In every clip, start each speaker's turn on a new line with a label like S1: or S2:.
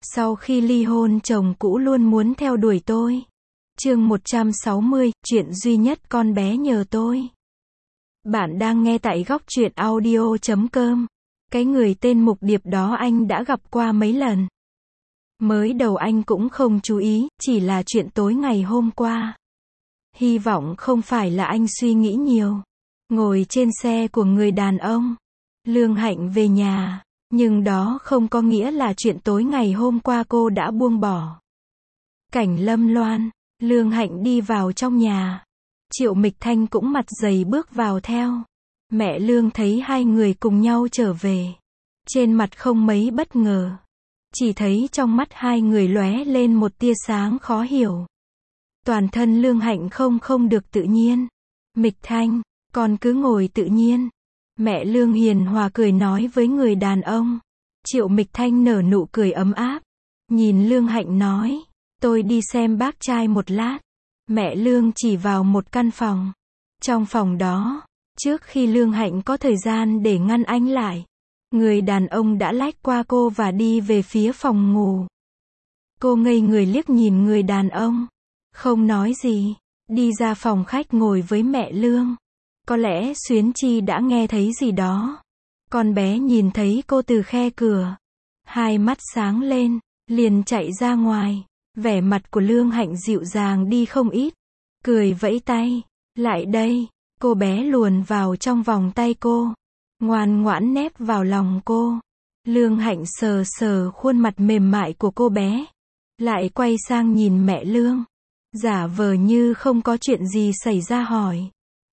S1: Sau khi ly hôn chồng cũ luôn muốn theo đuổi tôi. Chương 160, chuyện duy nhất con bé nhờ tôi. Bạn đang nghe tại góc truyện audio.com. Cái người tên Mục Điệp đó anh đã gặp qua mấy lần. Mới đầu anh cũng không chú ý, chỉ là chuyện tối ngày hôm qua. Hy vọng không phải là anh suy nghĩ nhiều. Ngồi trên xe của người đàn ông, Lương Hạnh về nhà, nhưng đó không có nghĩa là chuyện tối ngày hôm qua cô đã buông bỏ. Cảnh Lâm Loan, Lương Hạnh đi vào trong nhà. Triệu Mịch Thanh cũng mặt dày bước vào theo. Mẹ Lương thấy hai người cùng nhau trở về. Trên mặt không mấy bất ngờ. Chỉ thấy trong mắt hai người lóe lên một tia sáng khó hiểu. Toàn thân Lương Hạnh không được tự nhiên. Mịch Thanh, con cứ ngồi tự nhiên. Mẹ Lương hiền hòa cười nói với người đàn ông. Triệu Mịch Thanh nở nụ cười ấm áp. Nhìn Lương Hạnh nói, tôi đi xem bác trai một lát. Mẹ Lương chỉ vào một căn phòng. Trong phòng đó, trước khi Lương Hạnh có thời gian để ngăn anh lại, người đàn ông đã lách qua cô và đi về phía phòng ngủ. Cô ngây người liếc nhìn người đàn ông, không nói gì, đi ra phòng khách ngồi với mẹ Lương. Có lẽ Xuyến Chi đã nghe thấy gì đó. Con bé nhìn thấy cô từ khe cửa, hai mắt sáng lên, liền chạy ra ngoài. Vẻ mặt của Lương Hạnh dịu dàng đi không ít, cười vẫy tay, lại đây. Cô bé luồn vào trong vòng tay cô, ngoan ngoãn nép vào lòng cô. Lương Hạnh sờ sờ khuôn mặt mềm mại của cô bé, lại quay sang nhìn mẹ Lương, giả vờ như không có chuyện gì xảy ra hỏi.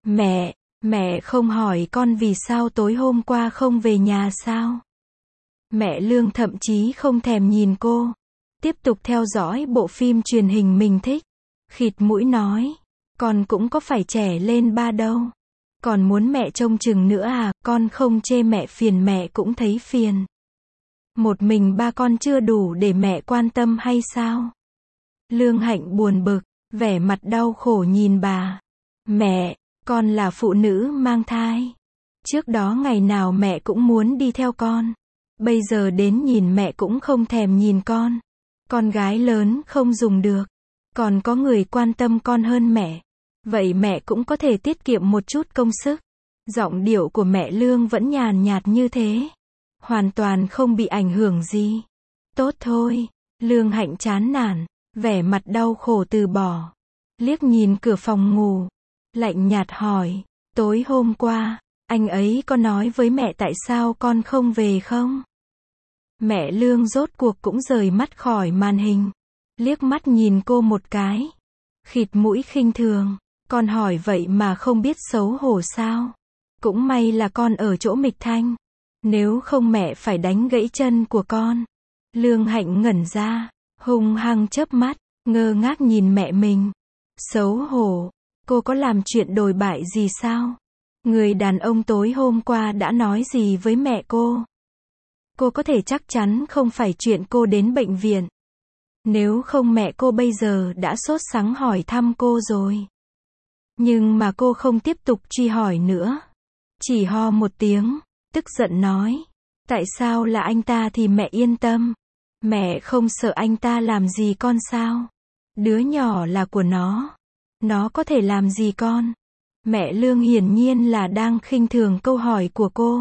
S1: Mẹ không hỏi con vì sao tối hôm qua không về nhà sao? Mẹ Lương thậm chí không thèm nhìn cô, tiếp tục theo dõi bộ phim truyền hình mình thích. Khịt mũi nói, con cũng có phải trẻ lên ba đâu. Còn muốn mẹ trông chừng nữa à, con không chê mẹ phiền mẹ cũng thấy phiền. Một mình ba con chưa đủ để mẹ quan tâm hay sao? Lương Hạnh buồn bực, vẻ mặt đau khổ nhìn bà. Mẹ, con là phụ nữ mang thai. Trước đó ngày nào mẹ cũng muốn đi theo con. Bây giờ đến nhìn mẹ cũng không thèm nhìn con. Con gái lớn không dùng được. Còn có người quan tâm con hơn mẹ. Vậy mẹ cũng có thể tiết kiệm một chút công sức. Giọng điệu của mẹ Lương vẫn nhàn nhạt như thế. Hoàn toàn không bị ảnh hưởng gì. Tốt thôi. Lương Hạnh chán nản, vẻ mặt đau khổ từ bỏ. Liếc nhìn cửa phòng ngủ, lạnh nhạt hỏi, tối hôm qua, anh ấy có nói với mẹ tại sao con không về không? Mẹ Lương rốt cuộc cũng rời mắt khỏi màn hình, liếc mắt nhìn cô một cái, khịt mũi khinh thường, con hỏi vậy mà không biết xấu hổ sao? Cũng may là con ở chỗ Mịch Thanh, nếu không mẹ phải đánh gãy chân của con. Lương Hạnh ngẩn ra, hung hăng chớp mắt, ngơ ngác nhìn mẹ mình. Xấu hổ, cô có làm chuyện đồi bại gì sao? Người đàn ông tối hôm qua đã nói gì với mẹ cô? Cô có thể chắc chắn không phải chuyện cô đến bệnh viện. Nếu không mẹ cô bây giờ đã sốt sắng hỏi thăm cô rồi. Nhưng mà cô không tiếp tục truy hỏi nữa. Chỉ ho một tiếng, tức giận nói. Tại sao là anh ta thì mẹ yên tâm. Mẹ không sợ anh ta làm gì con sao? Đứa nhỏ là của nó có thể làm gì con? Mẹ Lương hiển nhiên là đang khinh thường câu hỏi của cô.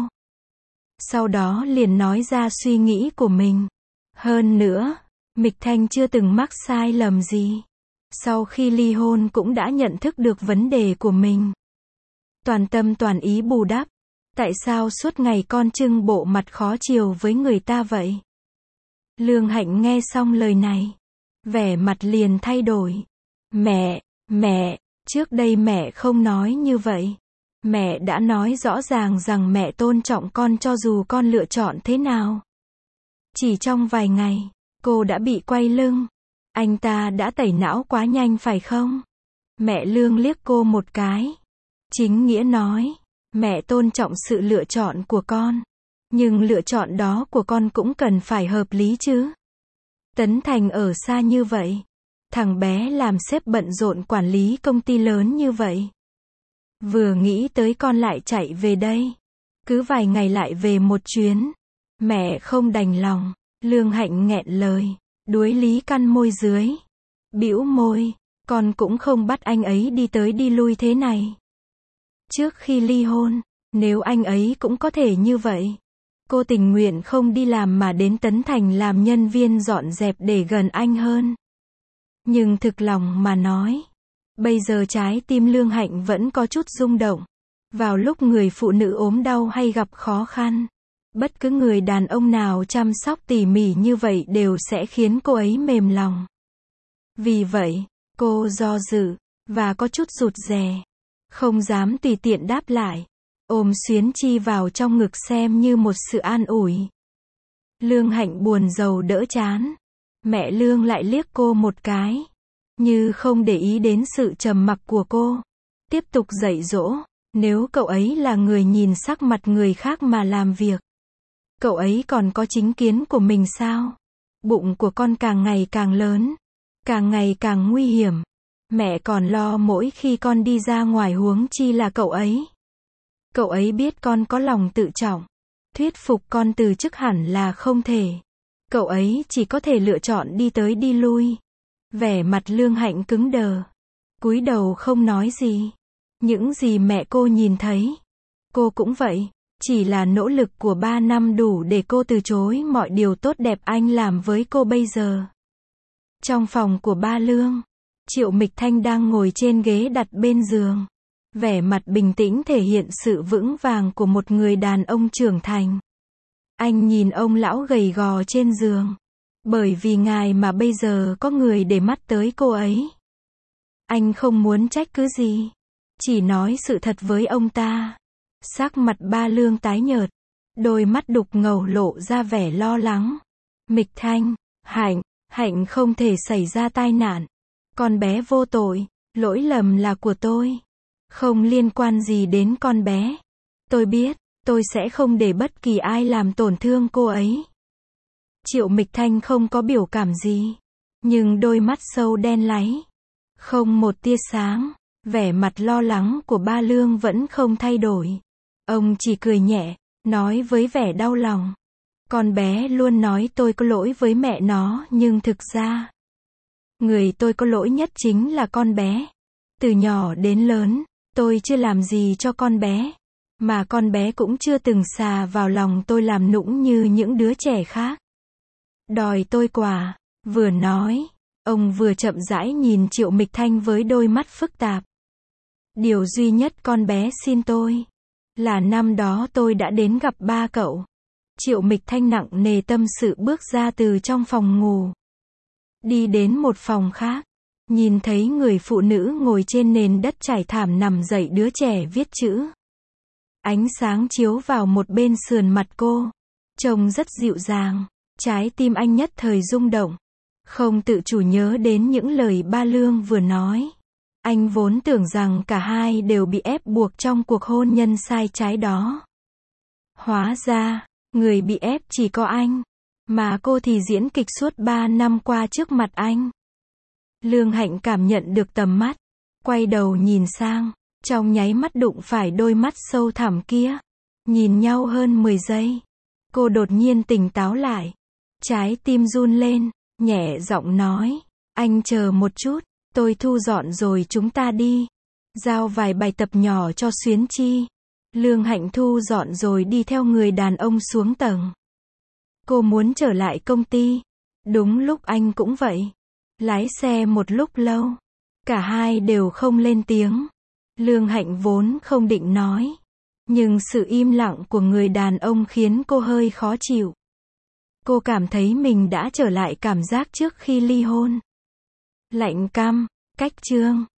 S1: Sau đó liền nói ra suy nghĩ của mình. Hơn nữa, Mịch Thanh chưa từng mắc sai lầm gì. Sau khi ly hôn cũng đã nhận thức được vấn đề của mình. Toàn tâm toàn ý bù đắp. Tại sao suốt ngày con trưng bộ mặt khó chiều với người ta vậy? Lương Hạnh nghe xong lời này, vẻ mặt liền thay đổi. Mẹ, trước đây mẹ không nói như vậy. Mẹ đã nói rõ ràng rằng mẹ tôn trọng con cho dù con lựa chọn thế nào. Chỉ trong vài ngày, cô đã bị quay lưng. Anh ta đã tẩy não quá nhanh phải không? Mẹ Lương liếc cô một cái. Chính nghĩa nói, mẹ tôn trọng sự lựa chọn của con. Nhưng lựa chọn đó của con cũng cần phải hợp lý chứ. Tấn Thành ở xa như vậy. Thằng bé làm sếp bận rộn quản lý công ty lớn như vậy. Vừa nghĩ tới con lại chạy về đây. Cứ vài ngày lại về một chuyến. Mẹ không đành lòng. Lương Hạnh nghẹn lời. Đuối lý căn môi dưới. Bĩu môi. Con cũng không bắt anh ấy đi tới đi lui thế này. Trước khi ly hôn, nếu anh ấy cũng có thể như vậy, cô tình nguyện không đi làm mà đến Tấn Thành làm nhân viên dọn dẹp để gần anh hơn. Nhưng thực lòng mà nói, bây giờ trái tim Lương Hạnh vẫn có chút rung động. Vào lúc người phụ nữ ốm đau hay gặp khó khăn, bất cứ người đàn ông nào chăm sóc tỉ mỉ như vậy đều sẽ khiến cô ấy mềm lòng. Vì vậy, cô do dự, và có chút rụt rè. Không dám tùy tiện đáp lại. Ôm Xuyến Chi vào trong ngực xem như một sự an ủi. Lương Hạnh buồn rầu đỡ chán. Mẹ Lương lại liếc cô một cái, như không để ý đến sự trầm mặc của cô. Tiếp tục dạy dỗ, nếu cậu ấy là người nhìn sắc mặt người khác mà làm việc, cậu ấy còn có chính kiến của mình sao? Bụng của con càng ngày càng lớn, càng ngày càng nguy hiểm. Mẹ còn lo mỗi khi con đi ra ngoài huống chi là cậu ấy. Cậu ấy biết con có lòng tự trọng. Thuyết phục con từ chức hẳn là không thể. Cậu ấy chỉ có thể lựa chọn đi tới đi lui. Vẻ mặt Lương Hạnh cứng đờ. Cúi đầu không nói gì. Những gì mẹ cô nhìn thấy, cô cũng vậy. Chỉ là nỗ lực của 3 năm đủ để cô từ chối mọi điều tốt đẹp anh làm với cô bây giờ. Trong phòng của ba Lương, Triệu Mịch Thanh đang ngồi trên ghế đặt bên giường. Vẻ mặt bình tĩnh thể hiện sự vững vàng của một người đàn ông trưởng thành. Anh nhìn ông lão gầy gò trên giường. Bởi vì ngài mà bây giờ có người để mắt tới cô ấy. Anh không muốn trách cứ gì. Chỉ nói sự thật với ông ta. Sắc mặt ba Lương tái nhợt. Đôi mắt đục ngầu lộ ra vẻ lo lắng. Mịch Thanh, Hạnh không thể xảy ra tai nạn. Con bé vô tội, lỗi lầm là của tôi. Không liên quan gì đến con bé. Tôi biết, tôi sẽ không để bất kỳ ai làm tổn thương cô ấy. Triệu Mịch Thanh không có biểu cảm gì. Nhưng đôi mắt sâu đen láy. Không một tia sáng. Vẻ mặt lo lắng của ba Lương vẫn không thay đổi. Ông chỉ cười nhẹ, nói với vẻ đau lòng. Con bé luôn nói tôi có lỗi với mẹ nó, nhưng thực ra, người tôi có lỗi nhất chính là con bé. Từ nhỏ đến lớn, tôi chưa làm gì cho con bé. Mà con bé cũng chưa từng xà vào lòng tôi làm nũng như những đứa trẻ khác. Đòi tôi quà. Vừa nói, ông vừa chậm rãi nhìn Triệu Mịch Thanh với đôi mắt phức tạp. Điều duy nhất con bé xin tôi, là năm đó tôi đã đến gặp ba cậu. Triệu Mịch Thanh nặng nề tâm sự bước ra từ trong phòng ngủ. Đi đến một phòng khác. Nhìn thấy người phụ nữ ngồi trên nền đất trải thảm nằm dậy đứa trẻ viết chữ. Ánh sáng chiếu vào một bên sườn mặt cô. Trông rất dịu dàng. Trái tim anh nhất thời rung động. Không tự chủ nhớ đến những lời ba Lương vừa nói. Anh vốn tưởng rằng cả hai đều bị ép buộc trong cuộc hôn nhân sai trái đó. Hóa ra, người bị ép chỉ có anh. Mà cô thì diễn kịch suốt 3 năm qua trước mặt anh. Lương Hạnh cảm nhận được tầm mắt. Quay đầu nhìn sang. Trong nháy mắt đụng phải đôi mắt sâu thẳm kia. Nhìn nhau hơn 10 giây. Cô đột nhiên tỉnh táo lại. Trái tim run lên. Nhẹ giọng nói. Anh chờ một chút. Tôi thu dọn rồi chúng ta đi. Giao vài bài tập nhỏ cho Xuyến Chi. Lương Hạnh thu dọn rồi đi theo người đàn ông xuống tầng. Cô muốn trở lại công ty. Đúng lúc anh cũng vậy. Lái xe một lúc lâu. Cả hai đều không lên tiếng. Lương Hạnh vốn không định nói. Nhưng sự im lặng của người đàn ông khiến cô hơi khó chịu. Cô cảm thấy mình đã trở lại cảm giác trước khi ly hôn. Lạnh căm, cách chương.